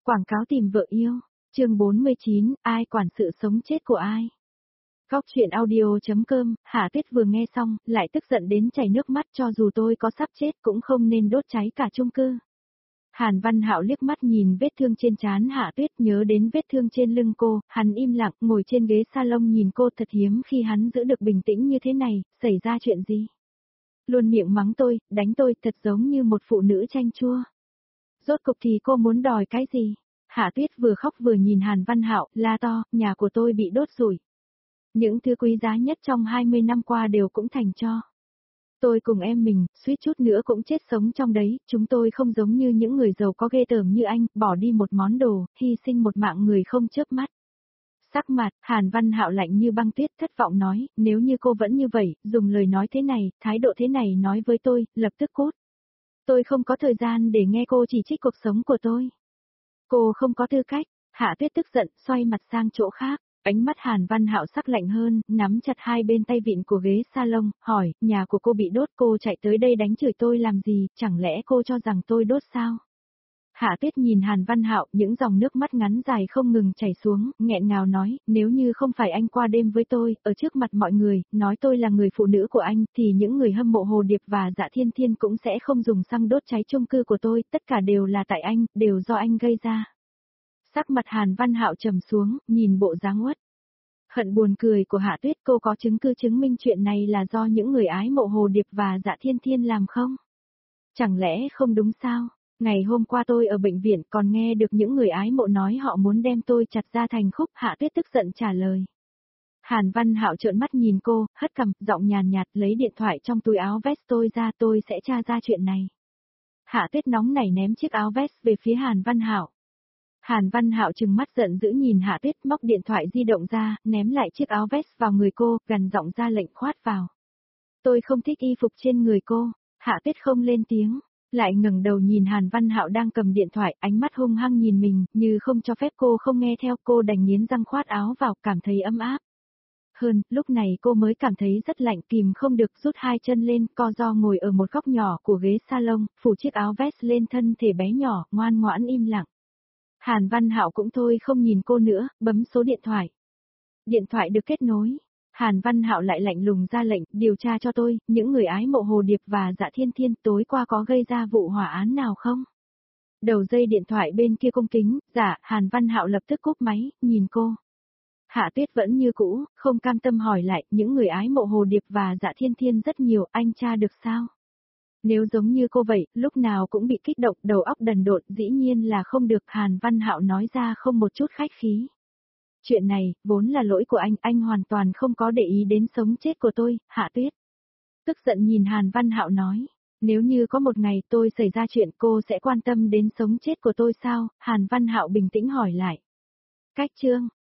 Quảng cáo tìm vợ yêu, chương 49, ai quản sự sống chết của ai. Góc chuyện audio.com, Hạ Tuyết vừa nghe xong, lại tức giận đến chảy nước mắt, cho dù tôi có sắp chết cũng không nên đốt cháy cả chung cư. Hàn Văn Hạo liếc mắt nhìn vết thương trên trán Hạ Tuyết, nhớ đến vết thương trên lưng cô, hắn im lặng ngồi trên ghế salon nhìn cô, thật hiếm khi hắn giữ được bình tĩnh như thế này, xảy ra chuyện gì? Luôn miệng mắng tôi, đánh tôi, thật giống như một phụ nữ chanh chua. Rốt cục thì cô muốn đòi cái gì? Hạ Tuyết vừa khóc vừa nhìn Hàn Văn Hạo, la to, nhà của tôi bị đốt rủi. Những thứ quý giá nhất trong 20 năm qua đều cũng thành tro. Tôi cùng em mình, suýt chút nữa cũng chết sống trong đấy, chúng tôi không giống như những người giàu có ghê tởm như anh, bỏ đi một món đồ, hy sinh một mạng người không chớp mắt. Sắc mặt, Hàn Văn Hạo lạnh như băng tuyết, thất vọng nói, nếu như cô vẫn như vậy, dùng lời nói thế này, thái độ thế này nói với tôi, lập tức cút. Tôi không có thời gian để nghe cô chỉ trích cuộc sống của tôi. Cô không có tư cách. Hạ Tuyết tức giận, xoay mặt sang chỗ khác. Ánh mắt Hàn Văn Hạo sắc lạnh hơn, nắm chặt hai bên tay vịn của ghế salon, hỏi, nhà của cô bị đốt, cô chạy tới đây đánh chửi tôi làm gì, chẳng lẽ cô cho rằng tôi đốt sao? Hạ Tuyết nhìn Hàn Văn Hạo, những dòng nước mắt ngắn dài không ngừng chảy xuống, nghẹn ngào nói, nếu như không phải anh qua đêm với tôi, ở trước mặt mọi người, nói tôi là người phụ nữ của anh, thì những người hâm mộ Hồ Điệp và Dạ Thiên Thiên cũng sẽ không dùng xăng đốt cháy chung cư của tôi, tất cả đều là tại anh, đều do anh gây ra. Sắc mặt Hàn Văn Hạo trầm xuống, nhìn bộ dáng uất hận buồn cười của Hạ Tuyết, cô có chứng cứ chứng minh chuyện này là do những người ái mộ Hồ Điệp và Dạ Thiên Thiên làm không? Chẳng lẽ không đúng sao? Ngày hôm qua tôi ở bệnh viện còn nghe được những người ái mộ nói họ muốn đem tôi chặt ra thành khúc. Hạ Tuyết tức giận trả lời. Hàn Văn Hạo trợn mắt nhìn cô, hất cằm, giọng nhàn nhạt, lấy điện thoại trong túi áo vest tôi ra, tôi sẽ tra ra chuyện này. Hạ Tuyết nóng nảy ném chiếc áo vest về phía Hàn Văn Hạo. Hàn Văn Hạo trừng mắt giận dữ nhìn Hạ Tuyết, móc điện thoại di động ra, ném lại chiếc áo vest vào người cô, gằn giọng ra lệnh khoát vào. Tôi không thích y phục trên người cô. Hạ Tuyết không lên tiếng, lại ngẩng đầu nhìn Hàn Văn Hạo đang cầm điện thoại, ánh mắt hung hăng nhìn mình, như không cho phép cô không nghe theo, cô đành nghiến răng khoát áo vào, cảm thấy ấm áp. Hơn, lúc này cô mới cảm thấy rất lạnh, kìm không được rút hai chân lên, co ro ngồi ở một góc nhỏ của ghế salon, phủ chiếc áo vest lên thân thể bé nhỏ, ngoan ngoãn im lặng. Hàn Văn Hạo cũng thôi không nhìn cô nữa, bấm số điện thoại. Điện thoại được kết nối. Hàn Văn Hạo lại lạnh lùng ra lệnh, điều tra cho tôi, những người ái mộ Hồ Điệp và Dạ Thiên Thiên tối qua có gây ra vụ hỏa án nào không? Đầu dây điện thoại bên kia cung kính, dạ, Hàn Văn Hạo lập tức cúp máy, nhìn cô. Hạ Tuyết vẫn như cũ, không cam tâm hỏi lại, những người ái mộ Hồ Điệp và Dạ Thiên Thiên rất nhiều, anh tra được sao? Nếu giống như cô vậy, lúc nào cũng bị kích động, đầu óc đần độn, dĩ nhiên là không được, Hàn Văn Hạo nói ra không một chút khách khí. Chuyện này, vốn là lỗi của anh hoàn toàn không có để ý đến sống chết của tôi. Hạ Tuyết tức giận nhìn Hàn Văn Hạo nói, nếu như có một ngày tôi xảy ra chuyện cô sẽ quan tâm đến sống chết của tôi sao? Hàn Văn Hạo bình tĩnh hỏi lại. Cách chương